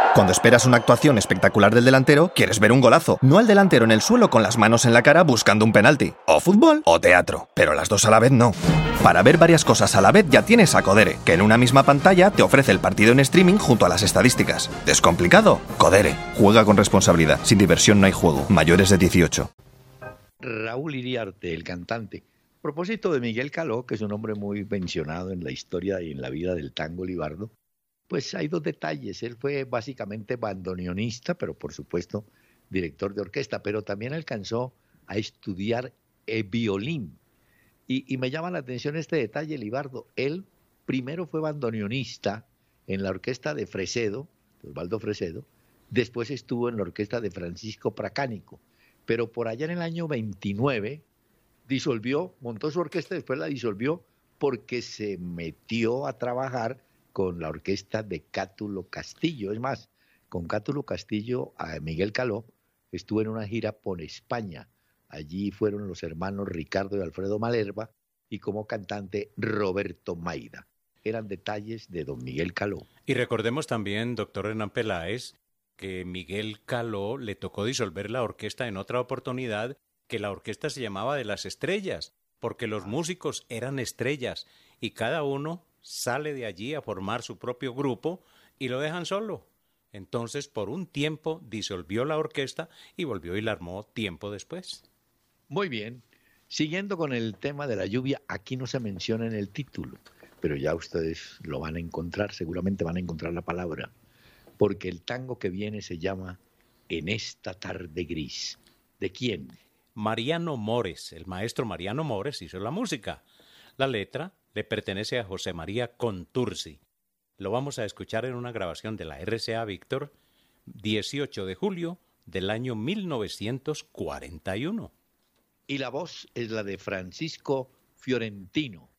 Cuando esperas una actuación espectacular del delantero, quieres ver un golazo, no al delantero en el suelo con las manos en la cara buscando un penalti. O fútbol o teatro, pero las dos a la vez no. Para ver varias cosas a la vez ya tienes a Codere, que en una misma pantalla te ofrece el partido en streaming junto a las estadísticas. ¿Descomplicado? Codere. Juega con responsabilidad. Sin diversión no hay juego. Mayores de 18. Raúl Iriarte, el cantante. A propósito de Miguel Caló, que es un hombre muy mencionado en la historia y en la vida del tango libardo, pues hay dos detalles. Él fue básicamente bandoneonista, pero por supuesto director de orquesta, pero también alcanzó a estudiar violín. Y me llama la atención este detalle, Libardo. Él primero fue bandoneonista en la orquesta de Fresedo, de Osvaldo Fresedo, después estuvo en la orquesta de Francisco Pracánico, pero por allá en el año 29 disolvió, montó su orquesta y después la disolvió porque se metió a trabajar con la orquesta de Cátulo Castillo. Es más, con Cátulo Castillo, a Miguel Caló estuvo en una gira por España. Allí fueron los hermanos Ricardo y Alfredo Malerba y como cantante Roberto Maida. Eran detalles de don Miguel Caló. Y recordemos también, doctor Hernán Peláez, que Miguel Caló le tocó disolver la orquesta en otra oportunidad, que la orquesta se llamaba de las estrellas, porque los músicos eran estrellas y cada uno sale de allí a formar su propio grupo y lo dejan solo. Entonces, por un tiempo disolvió la orquesta y volvió y la armó tiempo después. Muy bien. Siguiendo con el tema de la lluvia, aquí no se menciona en el título, pero ya ustedes lo van a encontrar, seguramente van a encontrar la palabra, porque el tango que viene se llama En esta tarde gris. ¿De quién? Mariano Mores, el maestro Mariano Mores hizo la música. La letra le pertenece a José María Contursi. Lo vamos a escuchar en una grabación de la RCA Víctor, 18 de julio del año 1941. Y la voz es la de Francisco Fiorentino.